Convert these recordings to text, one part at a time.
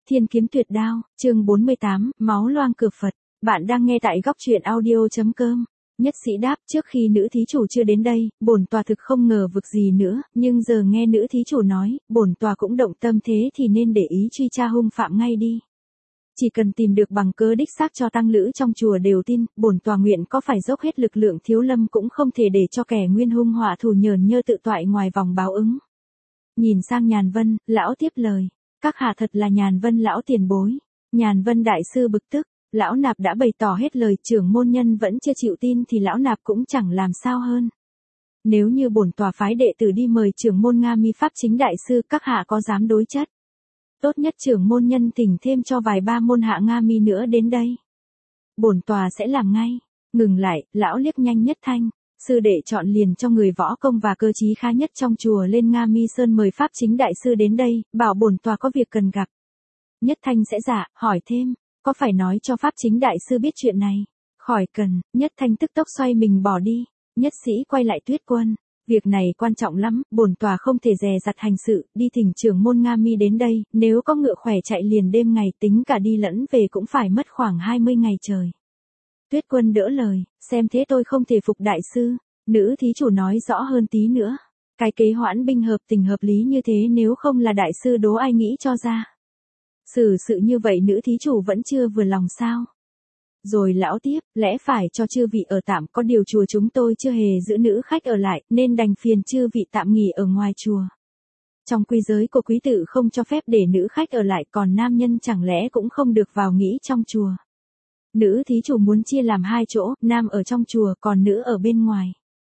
Thiên kiếm tuyệt đao, chương 48, máu loang cửa Phật. Bạn đang nghe tại góc truyện audio.com. Nhất sĩ đáp, trước khi nữ thí chủ chưa đến đây, bổn tòa thực không ngờ vực gì nữa, nhưng giờ nghe nữ thí chủ nói, bổn tòa cũng động tâm, thế thì nên để ý truy tra hung phạm ngay đi. Chỉ cần tìm được bằng cớ đích xác cho tăng lữ trong chùa đều tin, bổn tòa nguyện có phải dốc hết lực lượng Thiếu Lâm cũng không thể để cho kẻ nguyên hung họa thù nhờn nhơ tự toại ngoài vòng báo ứng. Nhìn sang Nhàn Vân, lão tiếp lời. Các hạ thật là Nhàn Vân lão tiền bối. Nhàn Vân đại sư bực tức, lão nạp đã bày tỏ hết lời, trưởng môn nhân vẫn chưa chịu tin thì lão nạp cũng chẳng làm sao hơn. Nếu như bổn tòa phái đệ tử đi mời trưởng môn Nga Mi Pháp Chính đại sư, các hạ có dám đối chất? Tốt nhất trưởng môn nhân thỉnh thêm cho vài ba môn hạ Nga Mi nữa đến đây. Bổn tòa sẽ làm ngay. Ngừng lại, lão liếc nhanh Nhất Thanh. Sư đệ chọn liền cho người võ công và cơ trí khá nhất trong chùa lên Nga Mi Sơn mời Pháp Chính đại sư đến đây, bảo bổn tòa có việc cần gặp. Nhất Thanh sẽ dạ, hỏi thêm, có phải nói cho Pháp Chính đại sư biết chuyện này? Khỏi cần. Nhất Thanh tức tốc xoay mình bỏ đi. Nhất sĩ quay lại Tuyết Quân. Việc này quan trọng lắm, bổn tòa không thể dè dặt hành sự, đi thỉnh trưởng môn Nga Mi đến đây, nếu có ngựa khỏe chạy liền đêm ngày, tính cả đi lẫn về cũng phải mất khoảng 20 ngày trời. Tuyết Quân đỡ lời, xem thế tôi không thể phục đại sư. Nữ thí chủ nói rõ hơn tí nữa. Cái kế hoãn binh hợp tình hợp lý như thế nếu không là đại sư đố ai nghĩ cho ra. Xử sự như vậy nữ thí chủ vẫn chưa vừa lòng sao? Rồi lão tiếp, lẽ phải cho chư vị ở tạm, có điều chùa chúng tôi chưa hề giữ nữ khách ở lại, nên đành phiền chư vị tạm nghỉ ở ngoài chùa. Trong quy giới của quý tự không cho phép để nữ khách ở lại, còn nam nhân chẳng lẽ cũng không được vào nghỉ trong chùa. Nữ thí chủ muốn chia làm hai chỗ, nam ở trong chùa, còn nữ ở bên ngoài.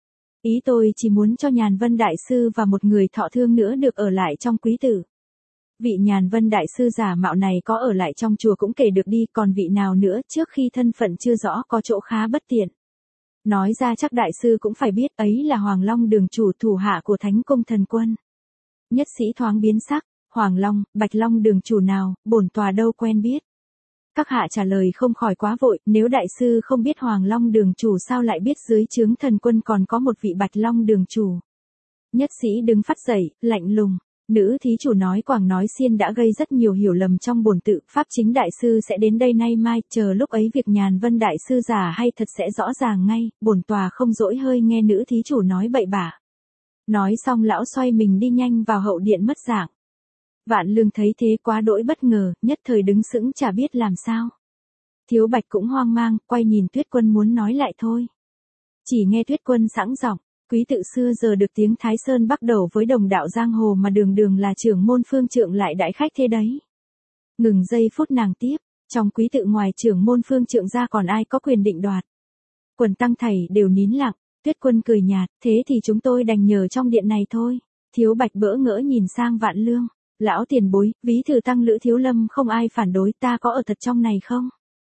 Ý tôi chỉ muốn cho Nhàn Vân đại sư và một người thọ thương nữa được ở lại trong quý tử. Vị Nhàn Vân đại sư giả mạo này có ở lại trong chùa cũng kể được đi, còn vị nào nữa trước khi thân phận chưa rõ có chỗ khá bất tiện. Nói ra chắc đại sư cũng phải biết, ấy là Hoàng Long đường chủ thủ hạ của Thánh Cung Thần Quân. Nhất sĩ thoáng biến sắc, Hoàng Long, Bạch Long đường chủ nào, bổn tòa đâu quen biết. Các hạ trả lời không khỏi quá vội, nếu đại sư không biết Hoàng Long đường chủ sao lại biết dưới trướng Thần Quân còn có một vị Bạch Long đường chủ. Nhất sĩ đứng phắt dậy, lạnh lùng. Nữ thí chủ nói quảng nói xiên đã gây rất nhiều hiểu lầm trong bổn tự, Pháp Chính đại sư sẽ đến đây nay mai, chờ lúc ấy việc Nhàn Vân đại sư giả hay thật sẽ rõ ràng ngay, bổn tòa không dỗi hơi nghe nữ thí chủ nói bậy bạ. Nói xong lão xoay mình đi nhanh vào hậu điện mất dạng. Vạn Lương thấy thế quá đỗi bất ngờ, nhất thời đứng sững chả biết làm sao. Thiếu Bạch cũng hoang mang, quay nhìn Tuyết Quân muốn nói lại thôi. Chỉ nghe Tuyết Quân sẵn giọng. Quý tự xưa giờ được tiếng Thái Sơn bắt đầu với đồng đạo giang hồ mà đường đường là trưởng môn phương trượng lại đãi khách thế đấy. Ngừng giây phút nàng tiếp, trong quý tự ngoài trưởng môn phương trượng ra còn ai có quyền định đoạt. Quần tăng thầy đều nín lặng, Tuyết Quân cười nhạt, thế thì chúng tôi đành nhờ trong điện này thôi. Thiếu Bạch bỡ ngỡ nhìn sang Vạn Lương, lão tiền bối, ví thử tăng lữ Thiếu Lâm không ai phản đối, ta có ở thật trong này không?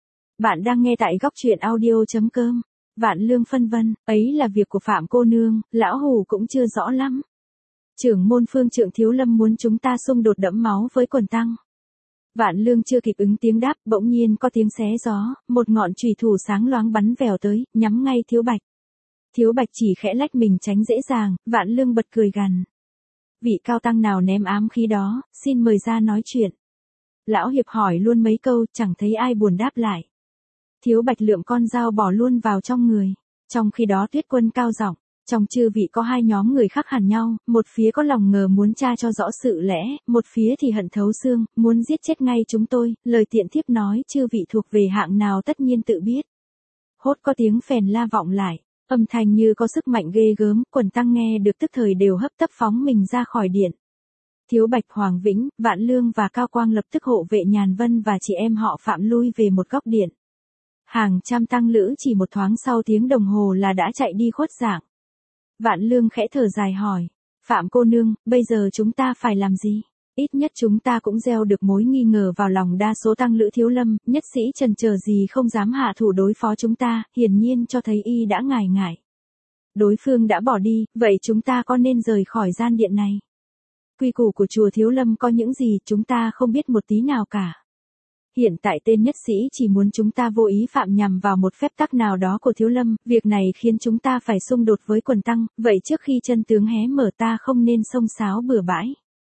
Bạn đang nghe tại góc truyện audio.com. Vạn Lương phân vân, ấy là việc của Phạm cô nương, lão hù cũng chưa rõ lắm. Trưởng môn phương trượng Thiếu Lâm muốn chúng ta xung đột đẫm máu với quần tăng. Vạn Lương chưa kịp ứng tiếng đáp, bỗng nhiên có tiếng xé gió, một ngọn chùy thủ sáng loáng bắn vèo tới, nhắm ngay Thiếu Bạch. Thiếu Bạch chỉ khẽ lách mình tránh dễ dàng, Vạn Lương bật cười gằn. Vị cao tăng nào ném ám khí đó, xin mời ra nói chuyện. Lão hiệp hỏi luôn mấy câu, chẳng thấy ai buồn đáp lại. Thiếu Bạch lượm con dao bỏ luôn vào trong người. Trong khi đó Tuyết Quân cao giọng, trong chư vị có hai nhóm người khác hẳn nhau, một phía có lòng ngờ muốn tra cho rõ sự lẽ, một phía thì hận thấu xương, muốn giết chết ngay chúng tôi, lời tiện thiếp nói chư vị thuộc về hạng nào tất nhiên tự biết. Hốt có tiếng phèn la vọng lại, âm thanh như có sức mạnh ghê gớm, quần tăng nghe được tức thời đều hấp tấp phóng mình ra khỏi điện. Thiếu Bạch, Hoàng Vĩnh, Vạn Lương và Cao Quang lập tức hộ vệ Nhàn Vân và chị em họ Phạm lui về một góc điện. Hàng trăm tăng lữ chỉ một thoáng sau tiếng đồng hồ là đã chạy đi khuất dạng. Vạn Lương khẽ thở dài hỏi, Phạm cô nương, bây giờ chúng ta phải làm gì? Ít nhất chúng ta cũng gieo được mối nghi ngờ vào lòng đa số tăng lữ Thiếu Lâm, nhất sĩ chần chờ gì không dám hạ thủ đối phó chúng ta, hiển nhiên cho thấy y đã ngại. Đối phương đã bỏ đi, vậy chúng ta có nên rời khỏi gian điện này? Quy củ của chùa Thiếu Lâm có những gì chúng ta không biết một tí nào cả. Hiện tại tên nhất sĩ chỉ muốn chúng ta vô ý phạm nhằm vào một phép tắc nào đó của Thiếu Lâm, việc này khiến chúng ta phải xung đột với quần tăng, vậy trước khi chân tướng hé mở ta không nên xông xáo bừa bãi.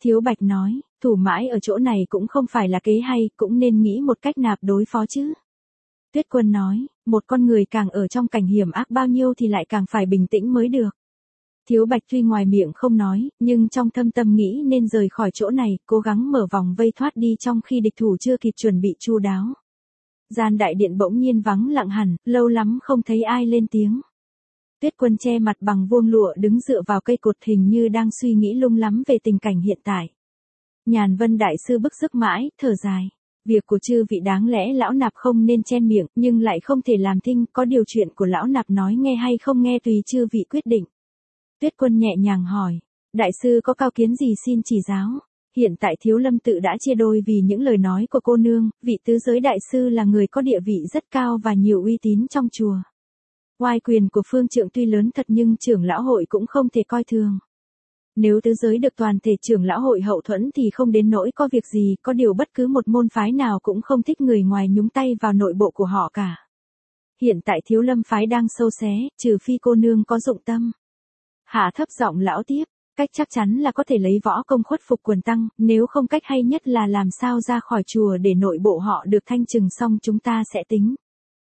Thiếu Bạch nói, thủ mãi ở chỗ này cũng không phải là kế hay, cũng nên nghĩ một cách nạp đối phó chứ. Tuyết Quân nói, một con người càng ở trong cảnh hiểm ác bao nhiêu thì lại càng phải bình tĩnh mới được. Thiếu Bạch tuy ngoài miệng không nói, nhưng trong thâm tâm nghĩ nên rời khỏi chỗ này, cố gắng mở vòng vây thoát đi trong khi địch thủ chưa kịp chuẩn bị chu đáo. Gian đại điện bỗng nhiên vắng lặng hẳn, lâu lắm không thấy ai lên tiếng. Tuyết Quân che mặt bằng vuông lụa đứng dựa vào cây cột hình như đang suy nghĩ lung lắm về tình cảnh hiện tại. Nhàn Vân đại sư bức sức mãi, thở dài. Việc của chư vị đáng lẽ lão nạp không nên chen miệng, nhưng lại không thể làm thinh, có điều chuyện của lão nạp nói nghe hay không nghe tùy chư vị quyết định. Tuyết Quân nhẹ nhàng hỏi, đại sư có cao kiến gì xin chỉ giáo. Hiện tại Thiếu Lâm tự đã chia đôi vì những lời nói của cô nương, vị tứ giới đại sư là người có địa vị rất cao và nhiều uy tín trong chùa. Oai quyền của phương trượng tuy lớn thật nhưng trưởng lão hội cũng không thể coi thường. Nếu tứ giới được toàn thể trưởng lão hội hậu thuẫn thì không đến nỗi có việc gì, có điều bất cứ một môn phái nào cũng không thích người ngoài nhúng tay vào nội bộ của họ cả. Hiện tại Thiếu Lâm phái đang sâu xé, trừ phi cô nương có dụng tâm. Hạ thấp giọng lão tiếp, cách chắc chắn là có thể lấy võ công khuất phục quần tăng, nếu không cách hay nhất là làm sao ra khỏi chùa để nội bộ họ được thanh trừng xong chúng ta sẽ tính.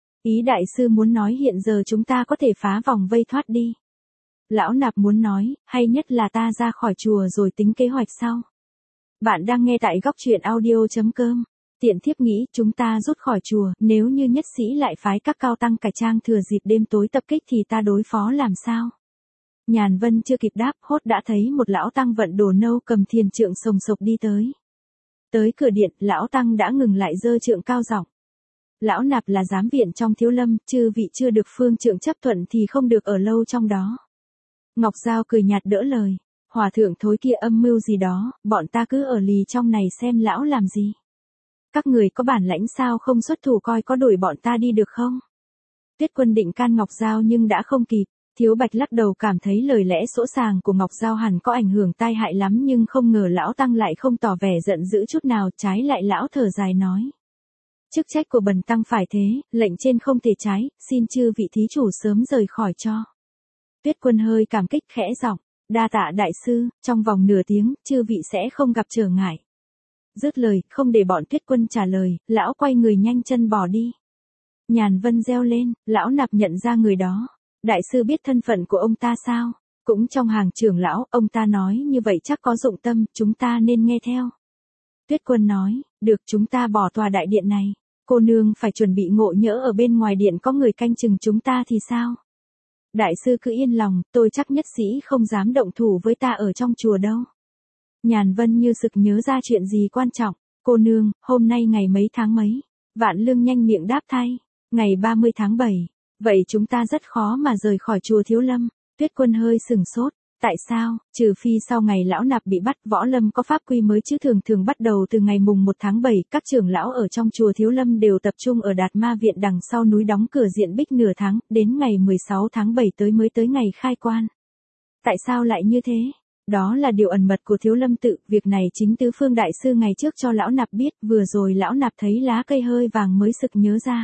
Ý đại sư muốn nói hiện giờ chúng ta có thể phá vòng vây thoát đi. Lão nạp muốn nói, hay nhất là ta ra khỏi chùa rồi tính kế hoạch sau. Bạn đang nghe tại góc truyện audio.com. Tiện thiếp nghĩ chúng ta rút khỏi chùa, nếu như nhất sĩ lại phái các cao tăng cải trang thừa dịp đêm tối tập kích thì ta đối phó làm sao? Nhàn Vân chưa kịp đáp, hốt đã thấy một lão tăng vận đồ nâu cầm thiền trượng sồng sộc đi tới. Tới cửa điện, lão tăng đã ngừng lại giơ trượng cao giọng. Lão nạp là giám viện trong Thiếu Lâm, chư vị chưa được phương trượng chấp thuận thì không được ở lâu trong đó. Ngọc Giao cười nhạt đỡ lời, hòa thượng thối kia âm mưu gì đó, bọn ta cứ ở lì trong này xem lão làm gì. Các người có bản lãnh sao không xuất thủ coi có đuổi bọn ta đi được không? Tuyết Quân định can Ngọc Giao nhưng đã không kịp. Thiếu Bạch lắc đầu cảm thấy lời lẽ sỗ sàng của Ngọc Giao hẳn có ảnh hưởng tai hại lắm nhưng không ngờ lão tăng lại không tỏ vẻ giận dữ chút nào, trái lại lão thở dài nói. Chức trách của bần tăng phải thế, lệnh trên không thể trái, xin chư vị thí chủ sớm rời khỏi cho. Tuyết Quân hơi cảm kích khẽ giọng, đa tạ đại sư, trong vòng nửa tiếng, chư vị sẽ không gặp trở ngại. Dứt lời, không để bọn Tuyết Quân trả lời, lão quay người nhanh chân bỏ đi. Nhàn Vân reo lên, lão nạp nhận ra người đó. Đại sư biết thân phận của ông ta sao? Cũng trong hàng trưởng lão, ông ta nói như vậy chắc có dụng tâm, chúng ta nên nghe theo. Tuyết Quân nói, được chúng ta bỏ tòa đại điện này. Cô nương phải chuẩn bị ngộ nhỡ ở bên ngoài điện có người canh chừng chúng ta thì sao? Đại sư cứ yên lòng, tôi chắc nhất sĩ không dám động thủ với ta ở trong chùa đâu. Nhàn Vân như sực nhớ ra chuyện gì quan trọng. Cô nương, hôm nay ngày mấy tháng mấy? Vạn Lương nhanh miệng đáp thay. Ngày 30 tháng 7. Vậy chúng ta rất khó mà rời khỏi chùa Thiếu Lâm. Tuyết Quân hơi sừng sốt. Tại sao? Trừ phi sau ngày lão nạp bị bắt, võ lâm có pháp quy mới chứ thường thường bắt đầu từ ngày mùng 1 tháng 7, các trưởng lão ở trong chùa Thiếu Lâm đều tập trung ở Đạt Ma Viện đằng sau núi đóng cửa diện bích nửa tháng, đến ngày 16 tháng 7 mới tới ngày khai quan. Tại sao lại như thế? Đó là điều ẩn mật của Thiếu Lâm tự, việc này chính Tứ Phương đại sư ngày trước cho lão nạp biết, vừa rồi lão nạp thấy lá cây hơi vàng mới sực nhớ ra.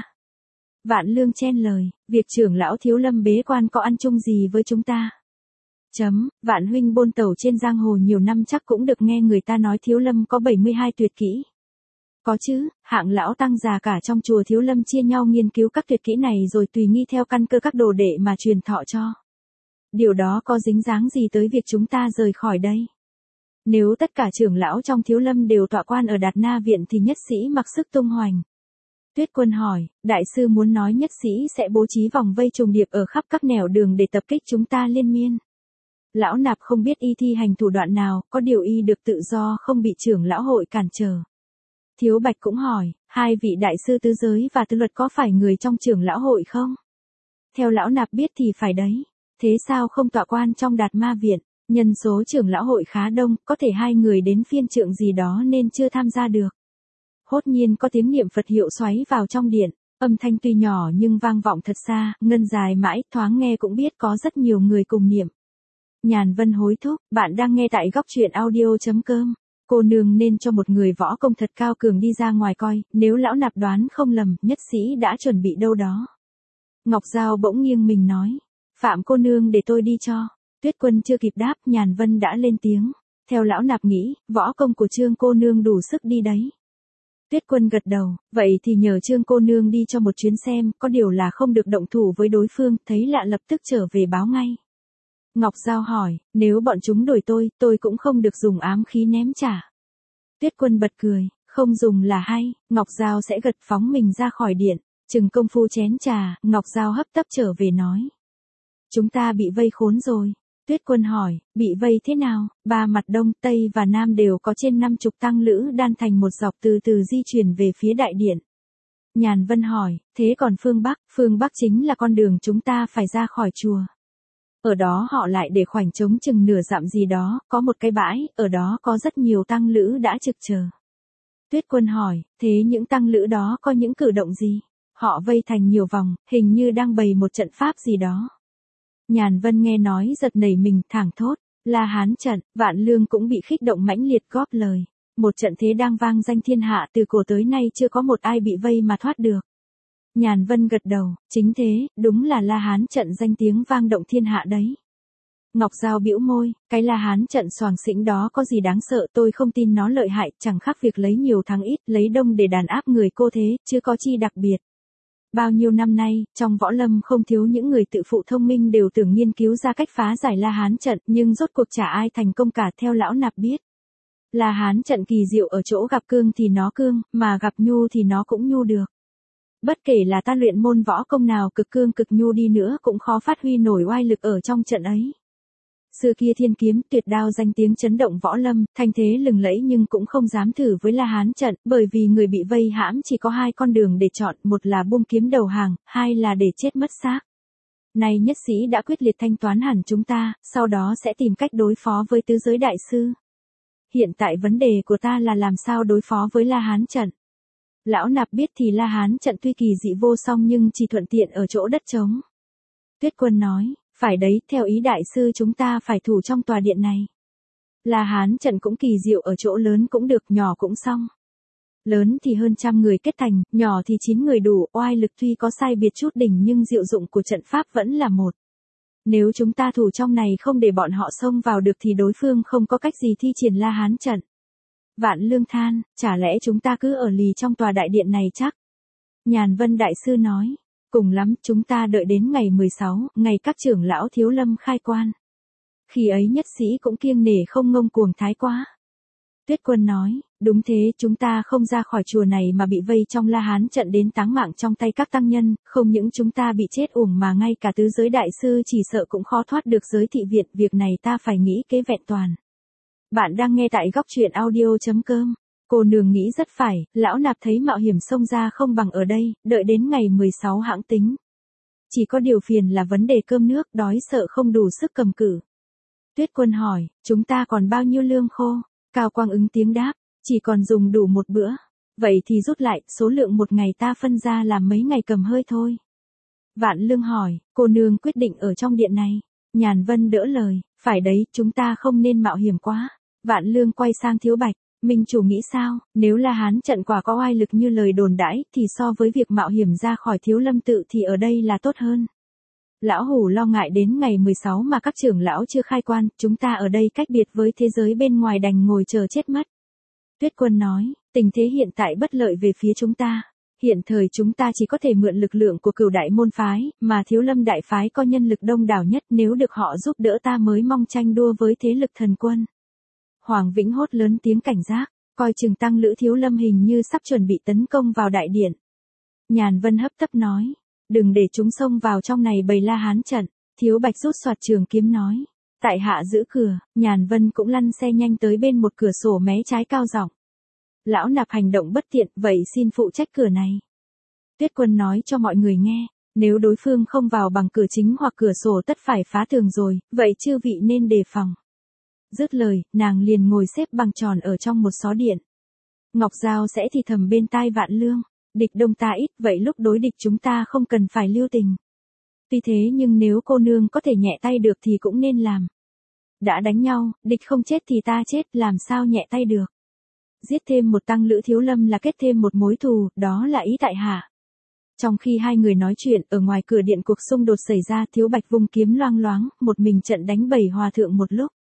Vạn Lương chen lời, việc trưởng lão Thiếu Lâm bế quan có ăn chung gì với chúng ta? Vạn huynh bôn tẩu trên giang hồ nhiều năm chắc cũng được nghe người ta nói Thiếu Lâm có 72 tuyệt kỹ. Có chứ, hạng lão tăng già cả trong chùa Thiếu Lâm chia nhau nghiên cứu các tuyệt kỹ này rồi tùy nghi theo căn cơ các đồ đệ mà truyền thọ cho. Điều đó có dính dáng gì tới việc chúng ta rời khỏi đây? Nếu tất cả trưởng lão trong Thiếu Lâm đều tọa quan ở Đạt Na Viện thì nhất sĩ mặc sức tung hoành. Tuyết Quân hỏi, đại sư muốn nói nhất sĩ sẽ bố trí vòng vây trùng điệp ở khắp các nẻo đường để tập kích chúng ta liên miên. Lão nạp không biết y thi hành thủ đoạn nào, có điều y được tự do không bị trưởng lão hội cản trở. Thiếu Bạch cũng hỏi, hai vị đại sư tứ giới và tứ luật có phải người trong trưởng lão hội không? Theo lão nạp biết thì phải đấy. Thế sao không tọa quan trong Đạt Ma Viện? Nhân số trưởng lão hội khá đông, có thể hai người đến phiên trượng gì đó nên chưa tham gia được. Hốt nhiên có tiếng niệm Phật hiệu xoáy vào trong điện, âm thanh tuy nhỏ nhưng vang vọng thật xa, ngân dài mãi, thoáng nghe cũng biết có rất nhiều người cùng niệm. Nhàn Vân hối thúc, bạn đang nghe tại góc truyện audio.com. Cô nương nên cho một người võ công thật cao cường đi ra ngoài coi, nếu lão nạp đoán không lầm, nhất sĩ đã chuẩn bị đâu đó. Ngọc Giao bỗng nghiêng mình nói, Phạm cô nương để tôi đi cho. Tuyết Quân chưa kịp đáp, Nhàn Vân đã lên tiếng. Theo lão nạp nghĩ, võ công của Trương cô nương đủ sức đi đấy. Tuyết Quân gật đầu, vậy thì nhờ Trương cô nương đi cho một chuyến xem, có điều là không được động thủ với đối phương, thấy lạ lập tức trở về báo ngay. Ngọc Giao hỏi, nếu bọn chúng đuổi tôi cũng không được dùng ám khí ném trả. Tuyết Quân bật cười, không dùng là hay, Ngọc Giao sẽ gật phóng mình ra khỏi điện, chừng công phu chén trà, Ngọc Giao hấp tấp trở về nói. Chúng ta bị vây khốn rồi. Tuyết Quân hỏi, bị vây thế nào? Ba mặt đông, tây và nam đều có trên 50 tăng lữ đan thành một dọc từ từ di chuyển về phía đại điện. Nhàn Vân hỏi, thế còn phương Bắc chính là con đường chúng ta phải ra khỏi chùa. Ở đó họ lại để khoảnh trống chừng nửa dặm gì đó, có một cái bãi, ở đó có rất nhiều tăng lữ đã trực chờ. Tuyết Quân hỏi, thế những tăng lữ đó có những cử động gì? Họ vây thành nhiều vòng, hình như đang bày một trận pháp gì đó. Nhàn Vân nghe nói giật nảy mình, thảng thốt, La Hán trận, Vạn Lương cũng bị khích động mãnh liệt góp lời. Một trận thế đang vang danh thiên hạ, từ cổ tới nay chưa có một ai bị vây mà thoát được. Nhàn Vân gật đầu, chính thế, đúng là La Hán trận danh tiếng vang động thiên hạ đấy. Ngọc Giao bĩu môi, cái La Hán trận xoàng xĩnh đó có gì đáng sợ, tôi không tin nó lợi hại, chẳng khác việc lấy nhiều thắng ít, lấy đông để đàn áp người cô thế, chứ có chi đặc biệt. Bao nhiêu năm nay, trong võ lâm không thiếu những người tự phụ thông minh đều tưởng nghiên cứu ra cách phá giải La Hán trận, nhưng rốt cuộc chả ai thành công cả. Theo lão nạp biết. La Hán trận kỳ diệu ở chỗ gặp cương thì nó cương, mà gặp nhu thì nó cũng nhu được. Bất kể là ta luyện môn võ công nào cực cương cực nhu đi nữa cũng khó phát huy nổi oai lực ở trong trận ấy. Xưa kia thiên kiếm tuyệt đao danh tiếng chấn động võ lâm, thanh thế lừng lẫy nhưng cũng không dám thử với La Hán trận, bởi vì người bị vây hãm chỉ có hai con đường để chọn, một là buông kiếm đầu hàng, hai là để chết mất xác. Nay nhất sĩ đã quyết liệt thanh toán hẳn chúng ta, sau đó sẽ tìm cách đối phó với tứ giới đại sư. Hiện tại vấn đề của ta là làm sao đối phó với La Hán trận. Lão nạp biết thì La Hán trận tuy kỳ dị vô song nhưng chỉ thuận tiện ở chỗ đất trống. Tuyết Quân nói, phải đấy, theo ý đại sư chúng ta phải thủ trong tòa điện này. La Hán trận cũng kỳ diệu ở chỗ lớn cũng được, nhỏ cũng xong. Lớn thì hơn 100 người kết thành, nhỏ thì 9 người đủ, oai lực tuy có sai biệt chút đỉnh nhưng diệu dụng của trận pháp vẫn là một. Nếu chúng ta thủ trong này không để bọn họ xông vào được thì đối phương không có cách gì thi triển La Hán trận. Vạn Lương than, chả lẽ chúng ta cứ ở lì trong tòa đại điện này chắc? Nhàn Vân đại sư nói, cùng lắm chúng ta đợi đến ngày 16, ngày các trưởng lão Thiếu Lâm khai quan. Khi ấy nhất sĩ cũng kiêng nể không ngông cuồng thái quá. Tuyết Quân nói, đúng thế, chúng ta không ra khỏi chùa này mà bị vây trong La Hán trận đến táng mạng trong tay các tăng nhân, không những chúng ta bị chết uổng mà ngay cả tứ giới đại sư chỉ sợ cũng khó thoát được giới thị viện, việc này ta phải nghĩ kế vẹn toàn. Bạn đang nghe tại góc truyện audio.com. Cô nương nghĩ rất phải, lão nạp thấy mạo hiểm xông ra không bằng ở đây, đợi đến ngày 16 hãng tính. Chỉ có điều phiền là vấn đề cơm nước, đói sợ không đủ sức cầm cự. Tuyết Quân hỏi, chúng ta còn bao nhiêu lương khô? Cao Quang ứng tiếng đáp, chỉ còn dùng đủ một bữa. Vậy thì rút lại, số lượng một ngày ta phân ra làm mấy ngày cầm hơi thôi. Vạn Lương hỏi, cô nương quyết định ở trong điện này. Nhàn Vân đỡ lời, phải đấy, chúng ta không nên mạo hiểm quá. Vạn Lương quay sang Thiếu Bạch, Minh chủ nghĩ sao, nếu La Hán trận quả có oai lực như lời đồn đãi, thì so với việc mạo hiểm ra khỏi Thiếu Lâm tự thì ở đây là tốt hơn. Lão Hủ lo ngại đến ngày 16 mà các trưởng lão chưa khai quan, chúng ta ở đây cách biệt với thế giới bên ngoài đành ngồi chờ chết mất. Tuyết Quân nói, tình thế hiện tại bất lợi về phía chúng ta. Hiện thời chúng ta chỉ có thể mượn lực lượng của Cửu đại môn phái, mà Thiếu Lâm đại phái có nhân lực đông đảo nhất, nếu được họ giúp đỡ ta mới mong tranh đua với thế lực thần quân. Hoàng Vĩnh hốt lớn tiếng cảnh giác, coi chừng tăng lữ Thiếu Lâm hình như sắp chuẩn bị tấn công vào đại điện. Nhàn Vân hấp tấp nói, đừng để chúng xông vào trong này bày La Hán trận. Thiếu Bạch rút xoạt trường kiếm nói, tại hạ giữ cửa. Nhàn Vân cũng lăn xe nhanh tới bên một cửa sổ mé trái cao giọng, lão nạp hành động bất tiện, vậy xin phụ trách cửa này. Tuyết Quân nói cho mọi người nghe, nếu đối phương không vào bằng cửa chính hoặc cửa sổ tất phải phá tường rồi, vậy chư vị nên đề phòng. Dứt lời, nàng liền ngồi xếp bằng tròn ở trong một xó điện. Ngọc Giao sẽ thì thầm bên tai Vạn Lương, địch đông ta ít, vậy lúc đối địch chúng ta không cần phải lưu tình. Tuy thế nhưng nếu cô nương có thể nhẹ tay được thì cũng nên làm. Đã đánh nhau, địch không chết thì ta chết, làm sao nhẹ tay được. Giết thêm một tăng lữ Thiếu Lâm là kết thêm một mối thù, đó là ý tại hạ. Trong khi hai người nói chuyện, ở ngoài cửa điện cuộc xung đột xảy ra, Thiếu Bạch vung kiếm loang loáng, một mình trận đánh 7 hòa thượng một lúc.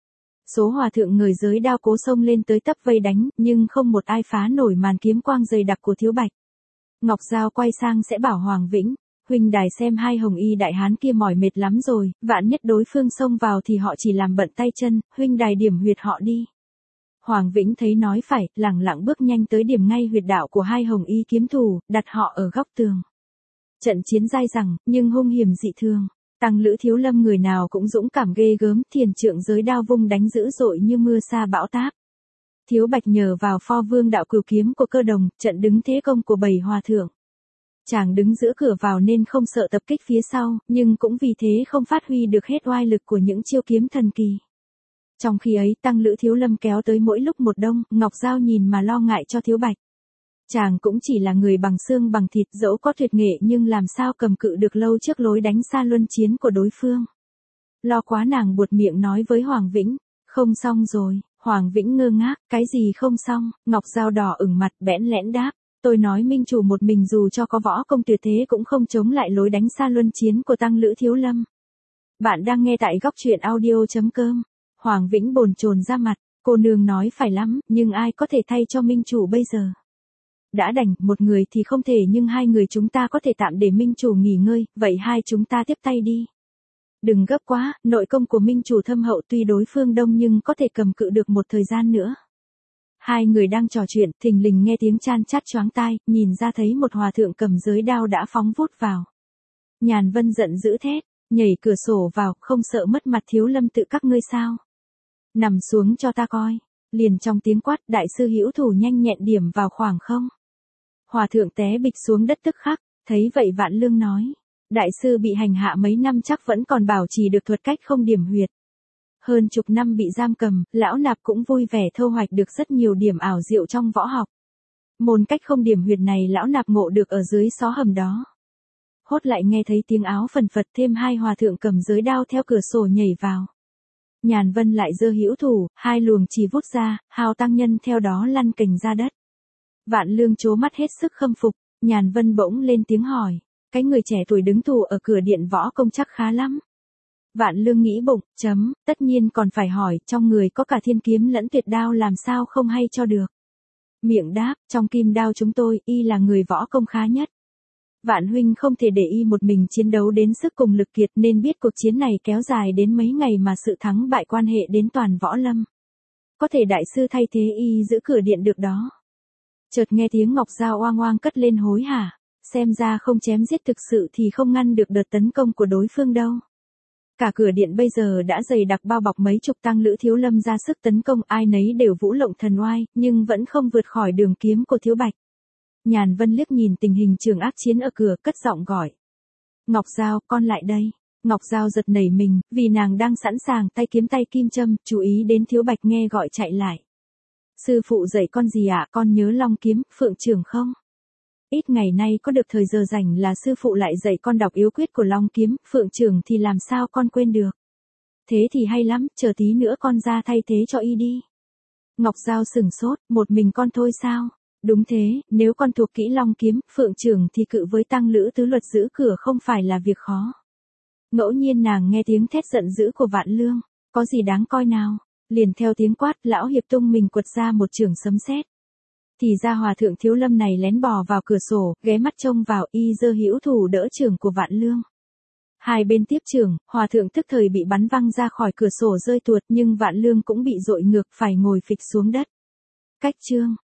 Số hòa thượng người giới đao cố xông lên tới tấp vây đánh, nhưng không một ai phá nổi màn kiếm quang dày đặc của Thiếu Bạch. Ngọc Giao quay sang sẽ bảo Hoàng Vĩnh, huynh đài xem hai hồng y đại hán kia mỏi mệt lắm rồi, vạn nhất đối phương xông vào thì họ chỉ làm bận tay chân, huynh đài điểm huyệt họ đi. Hoàng Vĩnh thấy nói phải, lẳng lặng bước nhanh tới điểm ngay huyệt đạo của hai hồng y kiếm thủ, đặt họ ở góc tường. Trận chiến dai dẳng, nhưng hung hiểm dị thường. Tăng Lữ Thiếu Lâm người nào cũng dũng cảm ghê gớm, thiền trượng giới đao vung đánh dữ dội như mưa sa bão táp. Thiếu Bạch nhờ vào pho vương đạo cửu kiếm của Cơ Đồng, trận đứng thế công của 7 hòa thượng. Chàng đứng giữa cửa vào nên không sợ tập kích phía sau, nhưng cũng vì thế không phát huy được hết oai lực của những chiêu kiếm thần kỳ. Trong khi ấy, Tăng Lữ Thiếu Lâm kéo tới mỗi lúc một đông, Ngọc Giao nhìn mà lo ngại cho Thiếu Bạch. Chàng cũng chỉ là người bằng xương bằng thịt, dẫu có tuyệt nghệ nhưng làm sao cầm cự được lâu trước lối đánh xa luân chiến của đối phương. Lo quá nàng buột miệng nói với Hoàng Vĩnh, không xong rồi. Hoàng Vĩnh ngơ ngác, cái gì không xong? Ngọc Giao đỏ ửng mặt bẽn lẽn đáp, tôi nói minh chủ một mình dù cho có võ công tuyệt thế cũng không chống lại lối đánh xa luân chiến của Tăng Lữ Thiếu Lâm. Bạn đang nghe tại góc truyện audio.com. Hoàng Vĩnh bồn chồn ra mặt, cô nương nói phải lắm, nhưng ai có thể thay cho minh chủ bây giờ? Đã đành, một người thì không thể nhưng hai người chúng ta có thể tạm để minh chủ nghỉ ngơi, vậy hai chúng ta tiếp tay đi. Đừng gấp quá, nội công của minh chủ thâm hậu tuy đối phương đông nhưng có thể cầm cự được một thời gian nữa. Hai người đang trò chuyện, thình lình nghe tiếng chan chát choáng tai, nhìn ra thấy một hòa thượng cầm giới đao đã phóng vút vào. Nhàn Vân giận dữ thét, nhảy cửa sổ vào, không sợ mất mặt Thiếu Lâm tự các ngươi sao? Nằm xuống cho ta coi. Liền trong tiếng quát, đại sư hữu thủ nhanh nhẹn điểm vào khoảng không. Hòa thượng té bịch xuống đất tức khắc, thấy vậy Vạn Lương nói. Đại sư bị hành hạ mấy năm chắc vẫn còn bảo trì được thuật cách không điểm huyệt. Hơn chục năm bị giam cầm, lão nạp cũng vui vẻ thu hoạch được rất nhiều điểm ảo diệu trong võ học. Môn cách không điểm huyệt này lão nạp ngộ được ở dưới xó hầm đó. Hốt lại nghe thấy tiếng áo phần phật, thêm hai hòa thượng cầm giới đao theo cửa sổ nhảy vào. Nhàn Vân lại giơ hữu thủ, hai luồng chỉ vút ra, Hào tăng nhân theo đó lăn cành ra đất. Vạn Lương trố mắt hết sức khâm phục, Nhàn Vân bỗng lên tiếng hỏi. Cái người trẻ tuổi đứng tù ở cửa điện võ công chắc khá lắm. Vạn Lương nghĩ bụng, tất nhiên còn phải hỏi, trong người có cả thiên kiếm lẫn tuyệt đao làm sao không hay cho được. Miệng đáp, trong kim đao chúng tôi, y là người võ công khá nhất. Vạn huynh không thể để y một mình chiến đấu đến sức cùng lực kiệt nên biết cuộc chiến này kéo dài đến mấy ngày mà sự thắng bại quan hệ đến toàn võ lâm. Có thể đại sư thay thế y giữ cửa điện được đó. Chợt nghe tiếng Ngọc Giao oang oang cất lên hối hả. Xem ra không chém giết thực sự thì không ngăn được đợt tấn công của đối phương đâu. Cả cửa điện bây giờ đã dày đặc bao bọc mấy chục Tăng Lữ Thiếu Lâm ra sức tấn công, ai nấy đều vũ lộng thần oai, nhưng vẫn không vượt khỏi đường kiếm của Thiếu Bạch. Nhàn Vân liếc nhìn tình hình trường ác chiến ở cửa, cất giọng gọi. Ngọc Giao, con lại đây. Ngọc Giao giật nảy mình, vì nàng đang sẵn sàng tay kiếm tay kim châm, chú ý đến Thiếu Bạch nghe gọi chạy lại. Sư phụ dạy con gì ạ? Con nhớ Long kiếm, Phượng Trường không? Ít ngày nay có được thời giờ rảnh là sư phụ lại dạy con đọc yếu quyết của Long kiếm, Phượng Trường thì làm sao con quên được. Thế thì hay lắm, chờ tí nữa con ra thay thế cho y đi. Ngọc Giao sừng sốt, một mình con thôi sao? Đúng thế, nếu con thuộc kỹ Long kiếm, Phượng Trường thì cự với Tăng Lữ tứ luật giữ cửa không phải là việc khó. Ngẫu nhiên nàng nghe tiếng thét giận dữ của Vạn Lương, có gì đáng coi nào? Liền theo tiếng quát, lão hiệp tung mình quật ra một chưởng sấm sét. Thì ra hòa thượng Thiếu Lâm này lén bò vào cửa sổ, ghé mắt trông vào, y giơ hữu thủ đỡ chưởng của Vạn Lương. Hai bên tiếp chưởng, hòa thượng tức thời bị bắn văng ra khỏi cửa sổ rơi tuột, nhưng Vạn Lương cũng bị dội ngược phải ngồi phịch xuống đất. Cách chương